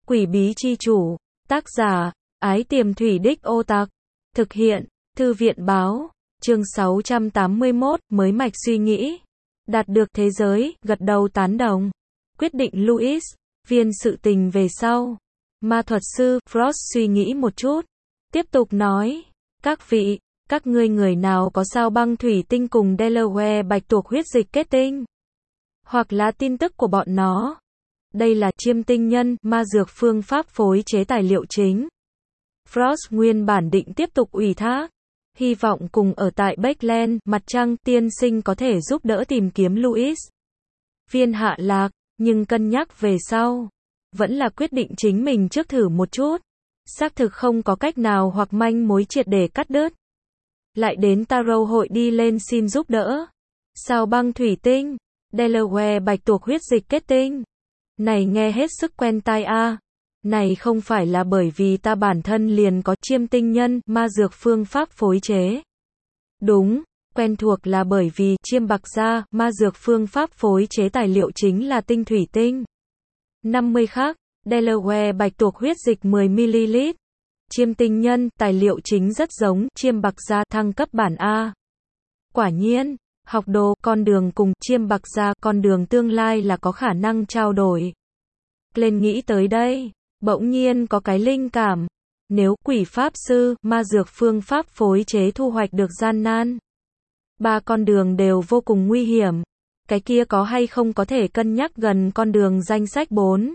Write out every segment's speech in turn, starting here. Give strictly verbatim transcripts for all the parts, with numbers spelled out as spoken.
Quỷ bí chi chủ, tác giả, Ái Tiềm Thủy Đích Ô Tặc, thực hiện, Thư viện báo, chương sáu trăm tám mươi mốt, mới mạch suy nghĩ, đạt được thế giới, gật đầu tán đồng, quyết định Louis, viên sự tình về sau. Ma thuật sư, Frost suy nghĩ một chút, tiếp tục nói, các vị, các ngươi người nào có sao băng thủy tinh cùng Delaware bạch tuộc huyết dịch kết tinh, hoặc là tin tức của bọn nó. Đây là chiêm tinh nhân, ma dược phương pháp phối chế tài liệu chính. Frost nguyên bản định tiếp tục ủy thác, hy vọng cùng ở tại Backland, mặt trăng, tiên sinh có thể giúp đỡ tìm kiếm Louis. Viên hạ lạc, nhưng cân nhắc về sau, vẫn là quyết định chính mình trước thử một chút. Xác thực không có cách nào hoặc manh mối triệt để cắt đứt. Lại đến Tarot hội đi lên xin giúp đỡ. Sao băng thủy tinh, Delaware bạch tuộc huyết dịch kết tinh. Này nghe hết sức quen tai a. À. Này không phải là bởi vì ta bản thân liền có chiêm tinh nhân, ma dược phương pháp phối chế. Đúng, quen thuộc là bởi vì chiêm bạc gia, ma dược phương pháp phối chế tài liệu chính là tinh thủy tinh. năm mươi khắc, Delaware bạch tuộc huyết dịch mười mi li lít. Chiêm tinh nhân, tài liệu chính rất giống chiêm bạc gia thăng cấp bản A. Quả nhiên, học đồ, con đường cùng chiêm bạc gia, con đường tương lai là có khả năng trao đổi. Lên nghĩ tới đây, bỗng nhiên có cái linh cảm. Nếu quỷ pháp sư, ma dược phương pháp phối chế thu hoạch được gian nan, ba con đường đều vô cùng nguy hiểm, cái kia có hay không có thể cân nhắc gần con đường danh sách bốn.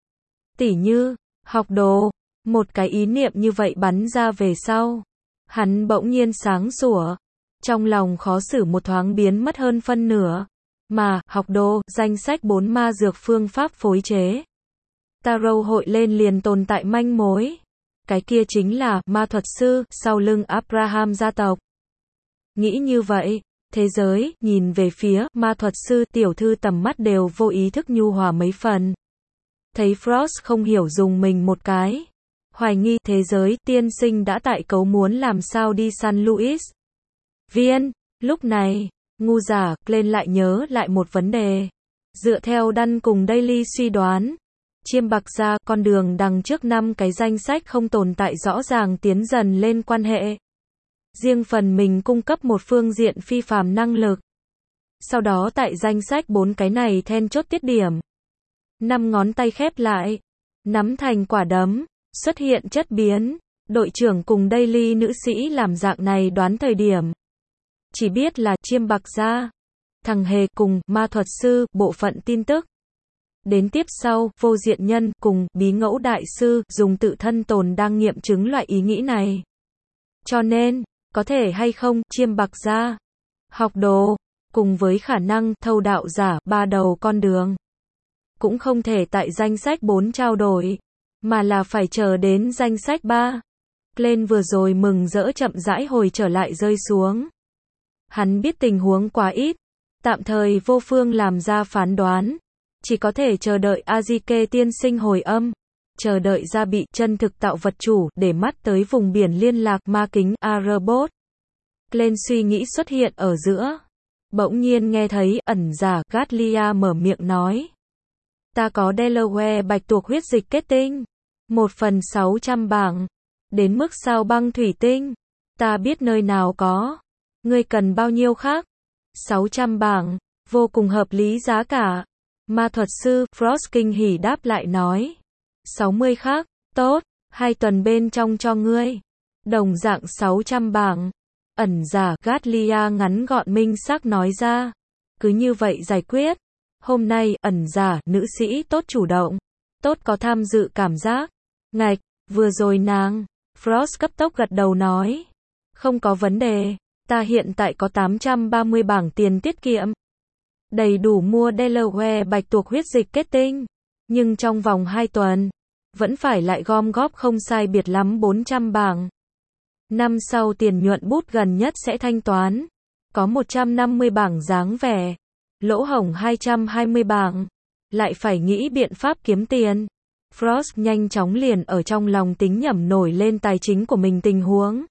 Tỉ như, học đồ, một cái ý niệm như vậy bắn ra về sau. Hắn bỗng nhiên sáng sủa, trong lòng khó xử một thoáng biến mất hơn phân nửa. Mà, học đồ, danh sách bốn ma dược phương pháp phối chế. Tarot hội lên liền tồn tại manh mối. Cái kia chính là, ma thuật sư, sau lưng Abraham gia tộc. Nghĩ như vậy, thế giới, nhìn về phía, ma thuật sư, tiểu thư tầm mắt đều vô ý thức nhu hòa mấy phần. Thấy Frost không hiểu dùng mình một cái. Hoài nghi, thế giới, tiên sinh đã tại cấu muốn làm sao đi săn Louis. Viên, lúc này, ngu giả, lên lại nhớ lại một vấn đề. Dựa theo Đăn cùng Daily suy đoán, chiêm bạc gia, con đường đằng trước năm cái danh sách không tồn tại rõ ràng tiến dần lên quan hệ. Riêng phần mình cung cấp một phương diện phi phàm năng lực. Sau đó tại danh sách bốn cái này then chốt tiết điểm. Năm ngón tay khép lại, nắm thành quả đấm, xuất hiện chất biến. Đội trưởng cùng Daily nữ sĩ làm dạng này đoán thời điểm. Chỉ biết là chiêm bạc gia, thằng hề cùng ma thuật sư, bộ phận tin tức. Đến tiếp sau, vô diện nhân cùng bí ngẫu đại sư dùng tự thân tồn đang nghiệm chứng loại ý nghĩ này. Cho nên, có thể hay không, chiêm bạc gia, học đồ, cùng với khả năng thâu đạo giả, ba đầu con đường. Cũng không thể tại danh sách bốn trao đổi, mà là phải chờ đến danh sách ba. Glenn vừa rồi mừng rỡ chậm rãi hồi trở lại rơi xuống. Hắn biết tình huống quá ít, tạm thời vô phương làm ra phán đoán. Chỉ có thể chờ đợi Azike tiên sinh hồi âm, chờ đợi ra bị chân thực tạo vật chủ để mắt tới vùng biển liên lạc ma kính Arbot. Glenn suy nghĩ xuất hiện ở giữa. Bỗng nhiên nghe thấy ẩn giả Gatlia mở miệng nói. Ta có Delaware bạch tuộc huyết dịch kết tinh. Một phần sáu trăm bảng. Đến mức sao băng thủy tinh. Ta biết nơi nào có. Ngươi cần bao nhiêu khác? sáu trăm bảng. Vô cùng hợp lý giá cả. Ma thuật sư, Frost kinh hỉ đáp lại nói. sáu mươi khác, tốt, hai tuần bên trong cho ngươi. Đồng dạng sáu trăm bảng. Ẩn giả, Gatlia ngắn gọn minh xác nói ra. Cứ như vậy giải quyết. Hôm nay, ẩn giả, nữ sĩ tốt chủ động. Tốt có tham dự cảm giác. Ngạch, vừa rồi nàng. Frost cấp tốc gật đầu nói. Không có vấn đề. Ta hiện tại có tám trăm ba mươi bảng tiền tiết kiệm. Đầy đủ mua Delaware bạch tuộc huyết dịch kết tinh. Nhưng trong vòng hai tuần, vẫn phải lại gom góp không sai biệt lắm bốn trăm bảng. Năm sau tiền nhuận bút gần nhất sẽ thanh toán. Có một trăm năm mươi bảng dáng vẻ. Lỗ hổng hai trăm hai mươi bảng. Lại phải nghĩ biện pháp kiếm tiền. Frost nhanh chóng liền ở trong lòng tính nhẩm nổi lên tài chính của mình tình huống.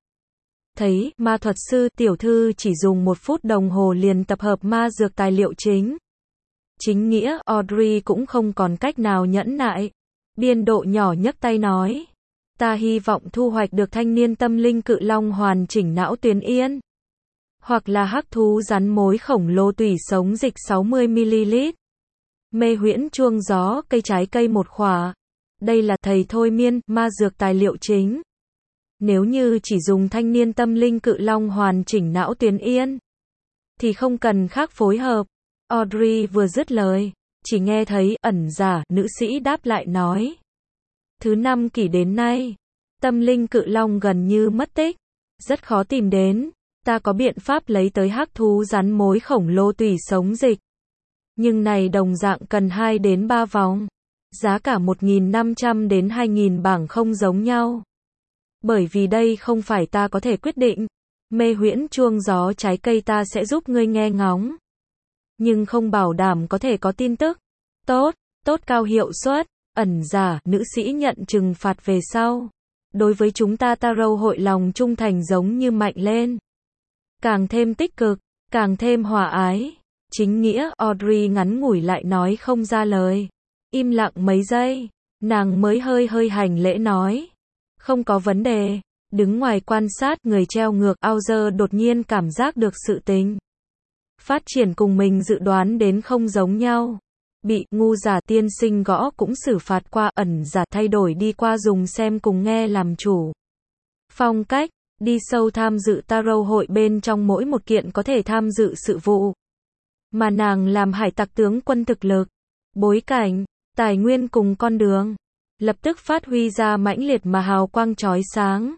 Thấy, ma thuật sư, tiểu thư chỉ dùng một phút đồng hồ liền tập hợp ma dược tài liệu chính. Chính nghĩa, Audrey cũng không còn cách nào nhẫn nại. Biên độ nhỏ nhấc tay nói. Ta hy vọng thu hoạch được thanh niên tâm linh cự long hoàn chỉnh não tuyến yên. Hoặc là hắc thú rắn mối khổng lồ tủy sống dịch sáu mươi mi-li-lít. Mê huyễn chuông gió cây trái cây một khỏa. Đây là thầy thôi miên, ma dược tài liệu chính. Nếu như chỉ dùng thanh niên tâm linh cự long hoàn chỉnh não tuyến yên, thì không cần khác phối hợp. Audrey vừa dứt lời, chỉ nghe thấy ẩn giả nữ sĩ đáp lại nói. Thứ năm kỷ đến nay, tâm linh cự long gần như mất tích, rất khó tìm đến. Ta có biện pháp lấy tới hắc thú rắn mối khổng lồ tủy sống dịch. Nhưng này đồng dạng cần hai đến ba vòng. Giá cả một nghìn năm trăm đến hai nghìn bảng không giống nhau. Bởi vì đây không phải ta có thể quyết định. Mê huyễn chuông gió trái cây ta sẽ giúp ngươi nghe ngóng. Nhưng không bảo đảm có thể có tin tức. Tốt, tốt cao hiệu suất. Ẩn giả, nữ sĩ nhận trừng phạt về sau. Đối với chúng ta Tarot hội lòng trung thành giống như mạnh lên. Càng thêm tích cực, càng thêm hòa ái. Chính nghĩa, Audrey ngắn ngủi lại nói không ra lời. Im lặng mấy giây, nàng mới hơi hơi hành lễ nói. Không có vấn đề. Đứng ngoài quan sát người treo ngược Auger đột nhiên cảm giác được sự tình phát triển cùng mình dự đoán đến không giống nhau. Bị ngu giả tiên sinh gõ cũng xử phạt qua, ẩn giả thay đổi đi qua dùng xem cùng nghe làm chủ. Phong cách, đi sâu tham dự Tarot hội bên trong mỗi một kiện có thể tham dự sự vụ. Mà nàng làm hải tặc tướng quân thực lực, bối cảnh, tài nguyên cùng con đường. Lập tức phát huy ra mãnh liệt mà hào quang chói sáng.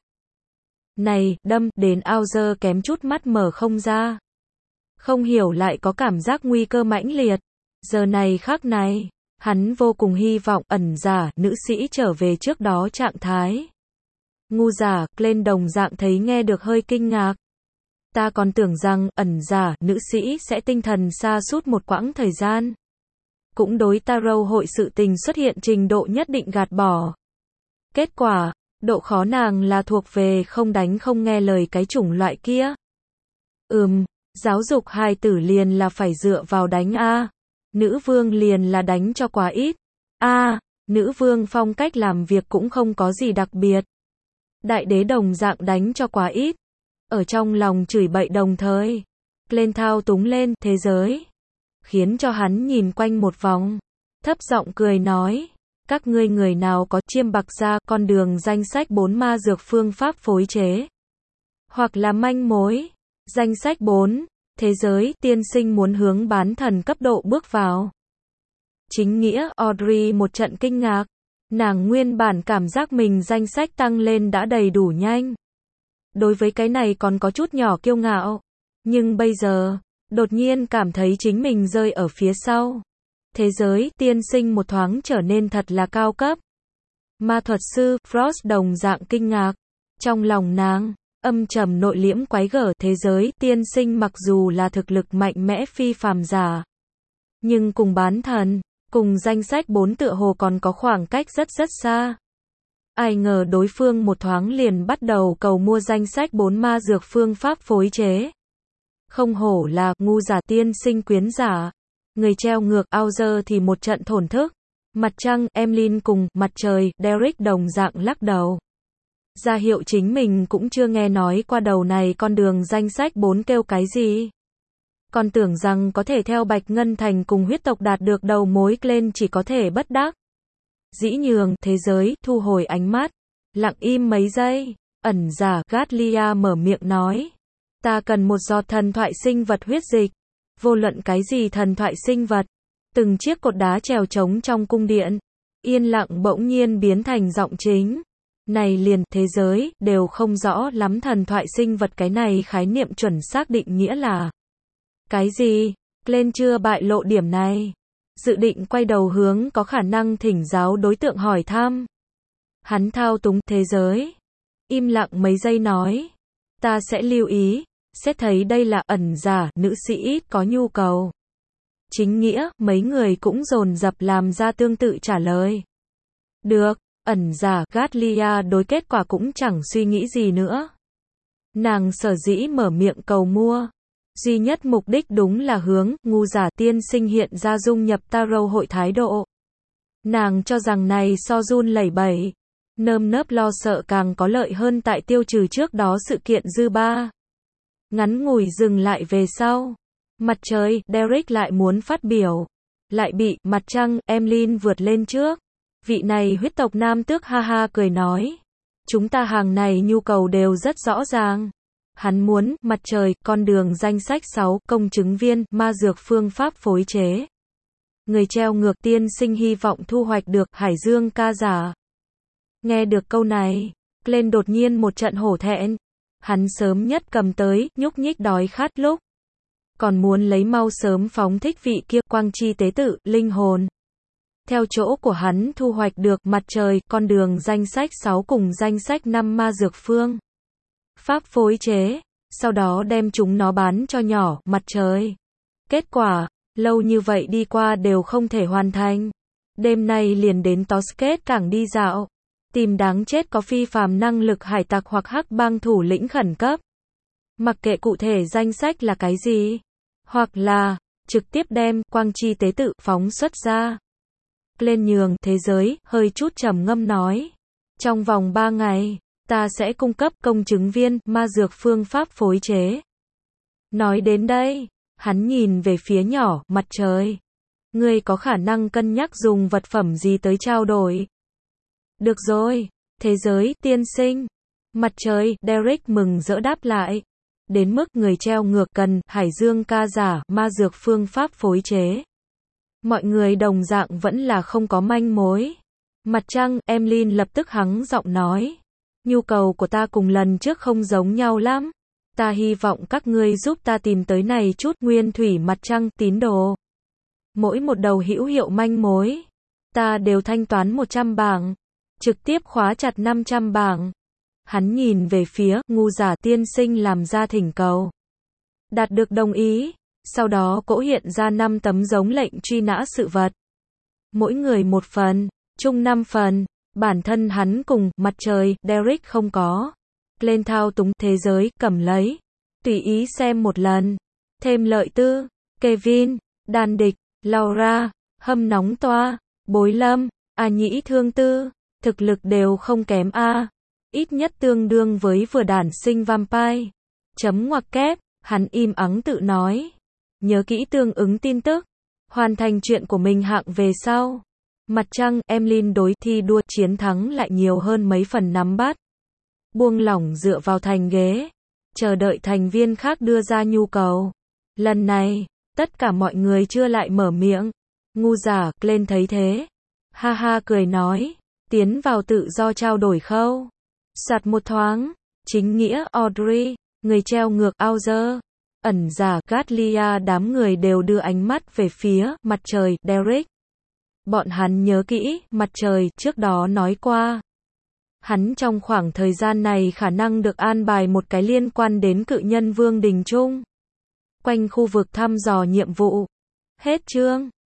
Này, đâm, đến Auger kém chút mắt mở không ra. Không hiểu lại có cảm giác nguy cơ mãnh liệt. Giờ này khắc này, hắn vô cùng hy vọng ẩn giả, nữ sĩ trở về trước đó trạng thái. Ngu giả, lên đồng dạng thấy nghe được hơi kinh ngạc. Ta còn tưởng rằng, ẩn giả, nữ sĩ sẽ tinh thần sa sút một quãng thời gian. Cũng đối Tarot hội sự tình xuất hiện trình độ nhất định gạt bỏ. Kết quả, độ khó nàng là thuộc về không đánh không nghe lời cái chủng loại kia. Ừm, giáo dục hài tử liền là phải dựa vào đánh a. Nữ vương liền là đánh cho quá ít. A, nữ vương phong cách làm việc cũng không có gì đặc biệt. Đại đế đồng dạng đánh cho quá ít. Ở trong lòng chửi bậy đồng thời, lên thao túng lên thế giới. Khiến cho hắn nhìn quanh một vòng, thấp giọng cười nói, các ngươi người nào có chiêm bạc ra con đường danh sách bốn ma dược phương pháp phối chế. Hoặc là manh mối, danh sách bốn, thế giới tiên sinh muốn hướng bán thần cấp độ bước vào. Chính nghĩa, Audrey một trận kinh ngạc, nàng nguyên bản cảm giác mình danh sách tăng lên đã đầy đủ nhanh. Đối với cái này còn có chút nhỏ kiêu ngạo, nhưng bây giờ, đột nhiên cảm thấy chính mình rơi ở phía sau. Thế giới tiên sinh một thoáng trở nên thật là cao cấp. Ma thuật sư Frost đồng dạng kinh ngạc. Trong lòng nàng, âm trầm nội liễm quái gở. Thế giới tiên sinh mặc dù là thực lực mạnh mẽ phi phàm giả, nhưng cùng bán thần, cùng danh sách bốn tựa hồ còn có khoảng cách rất rất xa. Ai ngờ đối phương một thoáng liền bắt đầu cầu mua danh sách bốn ma dược phương pháp phối chế. Không hổ là ngu giả tiên sinh quyến giả. Người treo ngược Auger thì một trận thổn thức. Mặt trăng, Emlyn cùng mặt trời, Derek đồng dạng lắc đầu. Ra hiệu chính mình cũng chưa nghe nói qua đầu này con đường danh sách bốn kêu cái gì. Còn tưởng rằng có thể theo Bạch Ngân Thành cùng huyết tộc đạt được đầu mối lên chỉ có thể bất đắc. Dĩ nhường, thế giới, thu hồi ánh mắt. Lặng im mấy giây, ẩn giả, Gatlia mở miệng nói. Ta cần một giọt thần thoại sinh vật huyết dịch. Vô luận cái gì thần thoại sinh vật. Từng chiếc cột đá trèo trống trong cung điện. Yên lặng bỗng nhiên biến thành giọng chính. Này liền, thế giới, đều không rõ lắm thần thoại sinh vật cái này khái niệm chuẩn xác định nghĩa là. Cái gì? Lên chưa bại lộ điểm này. Dự định quay đầu hướng có khả năng thỉnh giáo đối tượng hỏi thăm. Hắn thao túng thế giới. Im lặng mấy giây nói. Ta sẽ lưu ý. Xét thấy đây là ẩn giả, nữ sĩ ít có nhu cầu. Chính nghĩa, mấy người cũng dồn dập làm ra tương tự trả lời. Được, ẩn giả, Gatlia đối kết quả cũng chẳng suy nghĩ gì nữa. Nàng sở dĩ mở miệng cầu mua. Duy nhất mục đích đúng là hướng, ngu giả tiên sinh hiện ra dung nhập Tarot hội thái độ. Nàng cho rằng này so run lẩy bẩy, nơm nớp lo sợ càng có lợi hơn tại tiêu trừ trước đó sự kiện dư ba. Ngắn ngủi dừng lại về sau. Mặt trời, Derek lại muốn phát biểu. Lại bị, mặt trăng, Emlyn vượt lên trước. Vị này huyết tộc nam tước ha ha cười nói. Chúng ta hàng này nhu cầu đều rất rõ ràng. Hắn muốn, mặt trời, con đường danh sách sáu, công chứng viên, ma dược phương pháp phối chế. Người treo ngược tiên sinh hy vọng thu hoạch được, hải dương ca giả. Nghe được câu này, Glenn đột nhiên một trận hổ thẹn. Hắn sớm nhất cầm tới, nhúc nhích đói khát lúc. Còn muốn lấy mau sớm phóng thích vị kia, quang chi tế tự, linh hồn. Theo chỗ của hắn thu hoạch được, mặt trời, con đường danh sách sáu cùng danh sách năm ma dược phương. Pháp phối chế, sau đó đem chúng nó bán cho nhỏ, mặt trời. Kết quả, lâu như vậy đi qua đều không thể hoàn thành. Đêm nay liền đến Tosket cảng đi dạo. Tìm đáng chết có phi phàm năng lực hải tặc hoặc hắc bang thủ lĩnh khẩn cấp. Mặc kệ cụ thể danh sách là cái gì. Hoặc là, trực tiếp đem, quang chi tế tự, phóng xuất ra. Lên nhường, thế giới, hơi chút trầm ngâm nói. Trong vòng ba ngày, ta sẽ cung cấp công chứng viên, ma dược phương pháp phối chế. Nói đến đây, hắn nhìn về phía nhỏ, mặt trời. Ngươi có khả năng cân nhắc dùng vật phẩm gì tới trao đổi? Được rồi, thế giới, tiên sinh. Mặt trời, Derek mừng rỡ đáp lại. Đến mức người treo ngược cần, hải dương ca giả, ma dược phương pháp phối chế. Mọi người đồng dạng vẫn là không có manh mối. Mặt trăng, Emlyn lập tức hắng giọng nói. Nhu cầu của ta cùng lần trước không giống nhau lắm. Ta hy vọng các ngươi giúp ta tìm tới này chút nguyên thủy mặt trăng tín đồ. Mỗi một đầu hữu hiệu manh mối, ta đều thanh toán một trăm bảng. Trực tiếp khóa chặt năm trăm bảng. Hắn nhìn về phía, ngu giả tiên sinh làm ra thỉnh cầu. Đạt được đồng ý. Sau đó cỗ hiện ra năm tấm giống lệnh truy nã sự vật. Mỗi người một phần, chung năm phần. Bản thân hắn cùng, mặt trời, Derek không có. Lên thao túng thế giới, cầm lấy. Tùy ý xem một lần. Thêm lợi tư, Kevin, đàn địch, Laura, hâm nóng toa, bối lâm, à nhĩ thương tư. Thực lực đều không kém a, ít nhất tương đương với vừa đản sinh vampire. Chấm ngoặc kép, hắn im ắng tự nói. Nhớ kỹ tương ứng tin tức. Hoàn thành chuyện của mình hạng về sau. Mặt trăng, Emlyn đối thi đua chiến thắng lại nhiều hơn mấy phần nắm bắt. Buông lỏng dựa vào thành ghế. Chờ đợi thành viên khác đưa ra nhu cầu. Lần này, tất cả mọi người chưa lại mở miệng. Ngu giả, lên thấy thế. Ha ha cười nói. Tiến vào tự do trao đổi khâu. Sạt một thoáng. Chính nghĩa, Audrey. Người treo ngược, Auger. Ẩn giả, Gatlia. Đám người đều đưa ánh mắt về phía, mặt trời, Derek. Bọn hắn nhớ kỹ, mặt trời, trước đó nói qua. Hắn trong khoảng thời gian này khả năng được an bài một cái liên quan đến cự nhân Vương Đình Trung. Quanh khu vực thăm dò nhiệm vụ. Hết chương.